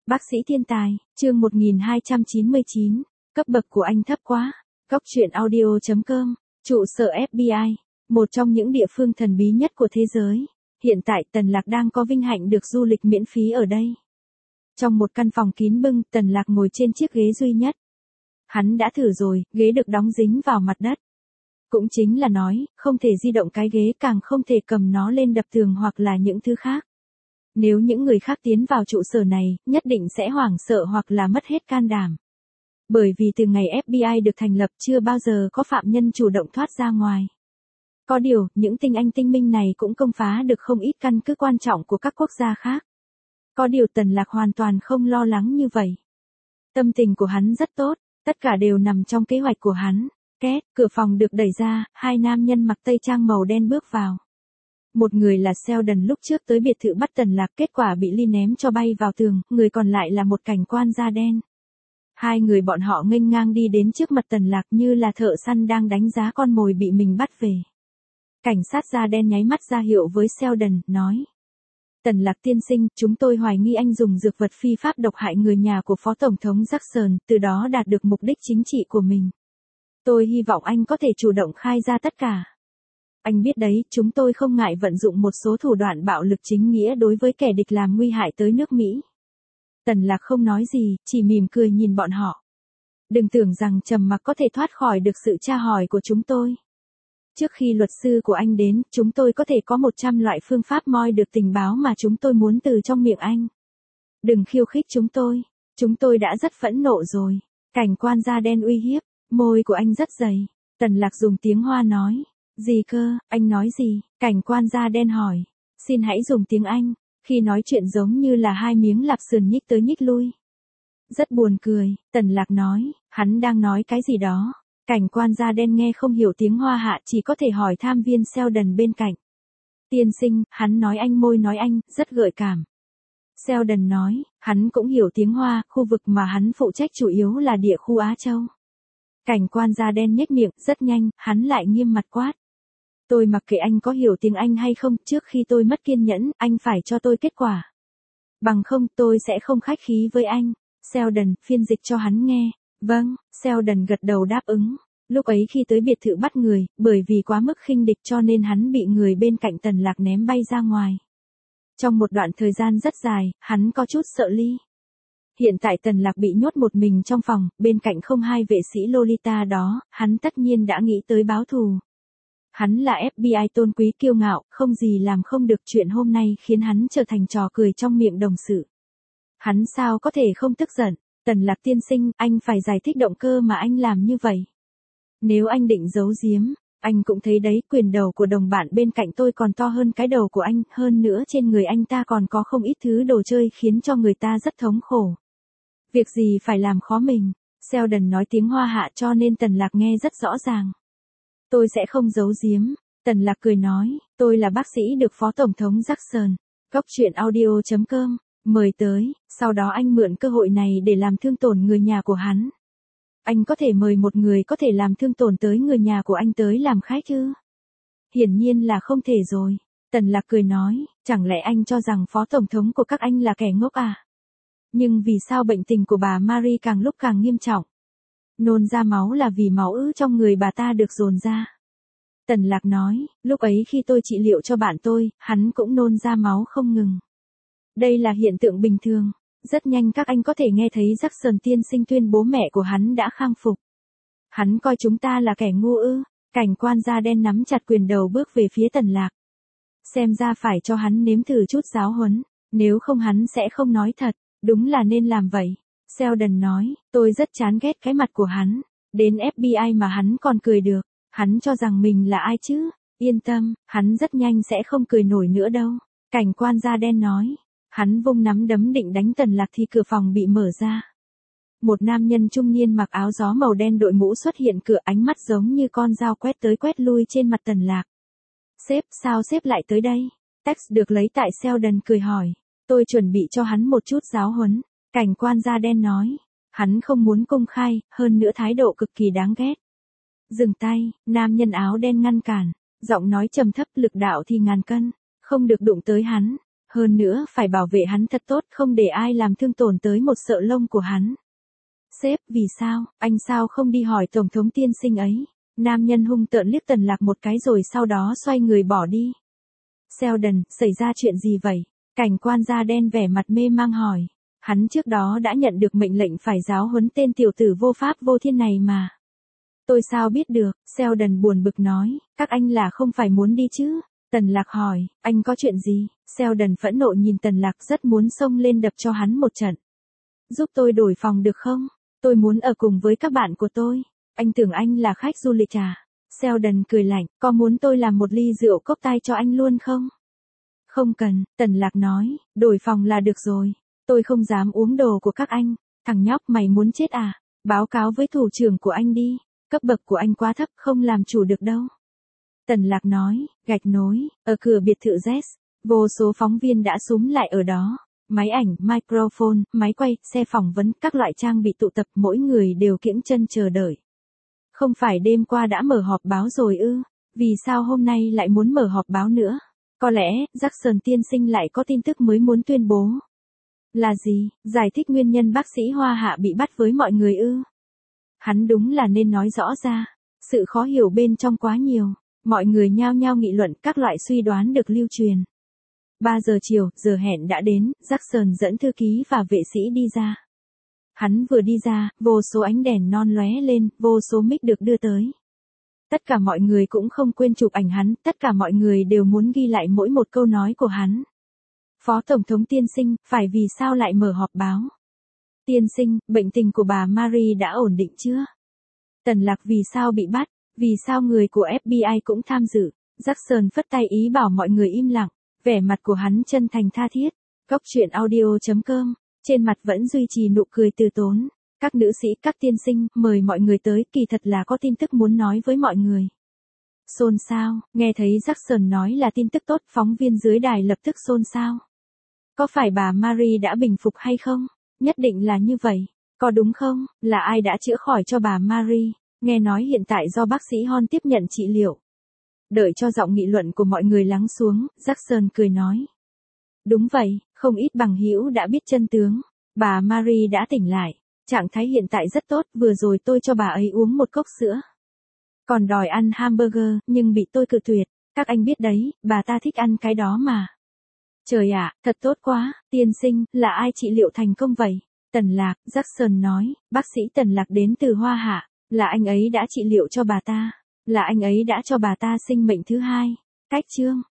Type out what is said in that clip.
Bác sĩ thiên tài, chương 1299, cấp bậc của anh thấp quá. Góc truyện audio.com, trụ sở FBI, một trong những địa phương thần bí nhất của thế giới. Hiện tại Tần Lạc đang có vinh hạnh được du lịch miễn phí ở đây. Trong một căn phòng kín bưng, Tần Lạc ngồi trên chiếc ghế duy nhất. Hắn đã thử rồi, ghế được đóng dính vào mặt đất. Cũng chính là nói, không thể di động cái ghế, càng không thể cầm nó lên đập tường hoặc là những thứ khác. Nếu những người khác tiến vào trụ sở này, nhất định sẽ hoảng sợ hoặc là mất hết can đảm. Bởi vì từ ngày FBI được thành lập chưa bao giờ có phạm nhân chủ động thoát ra ngoài. Có điều, những tinh anh tinh minh này cũng công phá được không ít căn cứ quan trọng của các quốc gia khác. Có điều Tần Lạc hoàn toàn không lo lắng như vậy. Tâm tình của hắn rất tốt, tất cả đều nằm trong kế hoạch của hắn. Két, cửa phòng được đẩy ra, hai nam nhân mặc tây trang màu đen bước vào. Một người là Sheldon lúc trước tới biệt thự bắt Tần Lạc, kết quả bị Ly ném cho bay vào tường, người còn lại là một cảnh quan da đen. Hai người bọn họ nghênh ngang đi đến trước mặt Tần Lạc như là thợ săn đang đánh giá con mồi bị mình bắt về. Cảnh sát da đen nháy mắt ra hiệu với Sheldon, nói. Tần Lạc tiên sinh, chúng tôi hoài nghi anh dùng dược vật phi pháp độc hại người nhà của Phó Tổng thống Jackson, từ đó đạt được mục đích chính trị của mình. Tôi hy vọng anh có thể chủ động khai ra tất cả. Anh biết đấy, chúng tôi không ngại vận dụng một số thủ đoạn bạo lực chính nghĩa đối với kẻ địch làm nguy hại tới nước Mỹ. Tần Lạc không nói gì, chỉ mỉm cười nhìn bọn họ. Đừng tưởng rằng trầm mặc có thể thoát khỏi được sự tra hỏi của chúng tôi. Trước khi luật sư của anh đến, chúng tôi có thể có 100 loại phương pháp moi được tình báo mà chúng tôi muốn từ trong miệng anh. Đừng khiêu khích chúng tôi đã rất phẫn nộ rồi. Cảnh quan da đen uy hiếp, môi của anh rất dày. Tần Lạc dùng tiếng Hoa nói. Gì cơ, anh nói gì? Cảnh quan da đen hỏi. Xin hãy dùng tiếng Anh. Khi nói chuyện giống như là hai miếng lạp sườn nhích tới nhích lui. Rất buồn cười, Tần Lạc nói, hắn đang nói cái gì đó. Cảnh quan da đen nghe không hiểu tiếng Hoa hạ, chỉ có thể hỏi tham viên Sheldon bên cạnh. Tiên sinh, hắn nói anh, môi nói anh, rất gợi cảm. Sheldon nói, hắn cũng hiểu tiếng Hoa, khu vực mà hắn phụ trách chủ yếu là địa khu Á Châu. Cảnh quan da đen nhếch miệng, rất nhanh, hắn lại nghiêm mặt quát. Tôi mặc kệ anh có hiểu tiếng Anh hay không, trước khi tôi mất kiên nhẫn, anh phải cho tôi kết quả. Bằng không, tôi sẽ không khách khí với anh. Sheldon, phiên dịch cho hắn nghe. Vâng, Sheldon gật đầu đáp ứng. Lúc ấy khi tới biệt thự bắt người, bởi vì quá mức khinh địch cho nên hắn bị người bên cạnh Tần Lạc ném bay ra ngoài. Trong một đoạn thời gian rất dài, hắn có chút sợ Ly. Hiện tại Tần Lạc bị nhốt một mình trong phòng, bên cạnh không hai vệ sĩ Lolita đó, hắn tất nhiên đã nghĩ tới báo thù. Hắn là FBI tôn quý kiêu ngạo, không gì làm không được, chuyện hôm nay khiến hắn trở thành trò cười trong miệng đồng sự. Hắn sao có thể không tức giận? Tần Lạc tiên sinh, anh phải giải thích động cơ mà anh làm như vậy. Nếu anh định giấu giếm, anh cũng thấy đấy, quyền đầu của đồng bạn bên cạnh tôi còn to hơn cái đầu của anh, hơn nữa trên người anh ta còn có không ít thứ đồ chơi khiến cho người ta rất thống khổ. Việc gì phải làm khó mình? Sheldon nói tiếng Hoa hạ cho nên Tần Lạc nghe rất rõ ràng. Tôi sẽ không giấu giếm. Tần Lạc cười nói, tôi là bác sĩ được Phó Tổng thống Jackson. Góc truyện audio.com, mời tới, sau đó anh mượn cơ hội này để làm thương tổn người nhà của hắn. Anh có thể mời một người có thể làm thương tổn tới người nhà của anh tới làm khách ư? Hiển nhiên là không thể rồi. Tần Lạc cười nói, chẳng lẽ anh cho rằng Phó Tổng thống của các anh là kẻ ngốc à? Nhưng vì sao bệnh tình của bà Marie càng lúc càng nghiêm trọng? Nôn ra máu là vì máu ứ trong người bà ta được dồn ra. Tần Lạc nói, lúc ấy khi tôi trị liệu cho bạn tôi, hắn cũng nôn ra máu không ngừng. Đây là hiện tượng bình thường. Rất nhanh các anh có thể nghe thấy Jackson tiên sinh tuyên bố mẹ của hắn đã khang phục. Hắn coi chúng ta là kẻ ngu ư? Cảnh quan da đen nắm chặt quyền đầu bước về phía Tần Lạc. Xem ra phải cho hắn nếm thử chút giáo huấn, nếu không hắn sẽ không nói thật, đúng là nên làm vậy. Sheldon nói, tôi rất chán ghét cái mặt của hắn, đến FBI mà hắn còn cười được, hắn cho rằng mình là ai chứ? Yên tâm, hắn rất nhanh sẽ không cười nổi nữa đâu. Cảnh quan da đen nói. Hắn vung nắm đấm định đánh Tần Lạc thì cửa phòng bị mở ra. Một nam nhân trung niên mặc áo gió màu đen đội mũ xuất hiện cửa, ánh mắt giống như con dao quét tới quét lui trên mặt Tần Lạc. Sếp, sao sếp lại tới đây? Text được lấy tại Sheldon cười hỏi. Tôi chuẩn bị cho hắn một chút giáo huấn. Cảnh quan da đen nói. Hắn không muốn công khai, hơn nữa thái độ cực kỳ đáng ghét. Dừng tay, nam nhân áo đen ngăn cản. Giọng nói trầm thấp, lực đạo thì ngàn cân. Không được đụng tới hắn. Hơn nữa phải bảo vệ hắn thật tốt, không để ai làm thương tổn tới một sợi lông của hắn. Sếp, vì sao, anh sao không đi hỏi Tổng thống tiên sinh ấy? Nam nhân hung tợn liếc Tần Lạc một cái rồi sau đó xoay người bỏ đi. Sheldon, xảy ra chuyện gì vậy? Cảnh quan da đen vẻ mặt mê mang hỏi. Hắn trước đó đã nhận được mệnh lệnh phải giáo huấn tên tiểu tử vô pháp vô thiên này mà. Tôi sao biết được, Sheldon buồn bực nói, các anh là không phải muốn đi chứ? Tần Lạc hỏi, anh có chuyện gì? Sheldon phẫn nộ nhìn Tần Lạc rất muốn xông lên đập cho hắn một trận. Giúp tôi đổi phòng được không? Tôi muốn ở cùng với các bạn của tôi. Anh tưởng anh là khách du lịch à? Sheldon cười lạnh, có muốn tôi làm một ly rượu cốc tai cho anh luôn không? Không cần, Tần Lạc nói, đổi phòng là được rồi. Tôi không dám uống đồ của các anh. Thằng nhóc mày muốn chết à? Báo cáo với thủ trưởng của anh đi. Cấp bậc của anh quá thấp, không làm chủ được đâu. Tần Lạc nói, gạch nối, ở cửa biệt thự Z, vô số phóng viên đã xúm lại ở đó. Máy ảnh, microphone, máy quay, xe phỏng vấn, các loại trang bị tụ tập, mỗi người đều kiễng chân chờ đợi. Không phải đêm qua đã mở họp báo rồi ư? Vì sao hôm nay lại muốn mở họp báo nữa? Có lẽ, Jackson tiên sinh lại có tin tức mới muốn tuyên bố. Là gì? Giải thích nguyên nhân bác sĩ Hoa Hạ bị bắt với mọi người ư? Hắn đúng là nên nói rõ ra. Sự khó hiểu bên trong quá nhiều. Mọi người nhao nhao nghị luận, các loại suy đoán được lưu truyền. 3 giờ chiều, giờ hẹn đã đến, Jackson dẫn thư ký và vệ sĩ đi ra. Hắn vừa đi ra, vô số ánh đèn non lóe lên, vô số mic được đưa tới. Tất cả mọi người cũng không quên chụp ảnh hắn, tất cả mọi người đều muốn ghi lại mỗi một câu nói của hắn. Phó Tổng thống tiên sinh, phải vì sao lại mở họp báo? Tiên sinh, bệnh tình của bà Marie đã ổn định chưa? Tần Lạc vì sao bị bắt? Vì sao người của FBI cũng tham dự? Jackson phất tay ý bảo mọi người im lặng. Vẻ mặt của hắn chân thành tha thiết. Góc truyện audio.com. Trên mặt vẫn duy trì nụ cười từ tốn. Các nữ sĩ, các tiên sinh, mời mọi người tới, kỳ thật là có tin tức muốn nói với mọi người. Xôn xao, nghe thấy Jackson nói là tin tức tốt, phóng viên dưới đài lập tức xôn xao. Có phải bà Marie đã bình phục hay không? Nhất định là như vậy. Có đúng không? Là ai đã chữa khỏi cho bà Marie? Nghe nói hiện tại do bác sĩ Hon tiếp nhận trị liệu. Đợi cho giọng nghị luận của mọi người lắng xuống, Jackson cười nói. Đúng vậy, không ít bằng hữu đã biết chân tướng. Bà Marie đã tỉnh lại. Trạng thái hiện tại rất tốt, vừa rồi tôi cho bà ấy uống một cốc sữa. Còn đòi ăn hamburger, nhưng bị tôi cự tuyệt. Các anh biết đấy, bà ta thích ăn cái đó mà. Trời ạ, thật tốt quá, tiên sinh, là ai trị liệu thành công vậy? Tần Lạc, Jackson nói, bác sĩ Tần Lạc đến từ Hoa Hạ, là anh ấy đã trị liệu cho bà ta. Là anh ấy đã cho bà ta sinh mệnh thứ hai. Cách chương.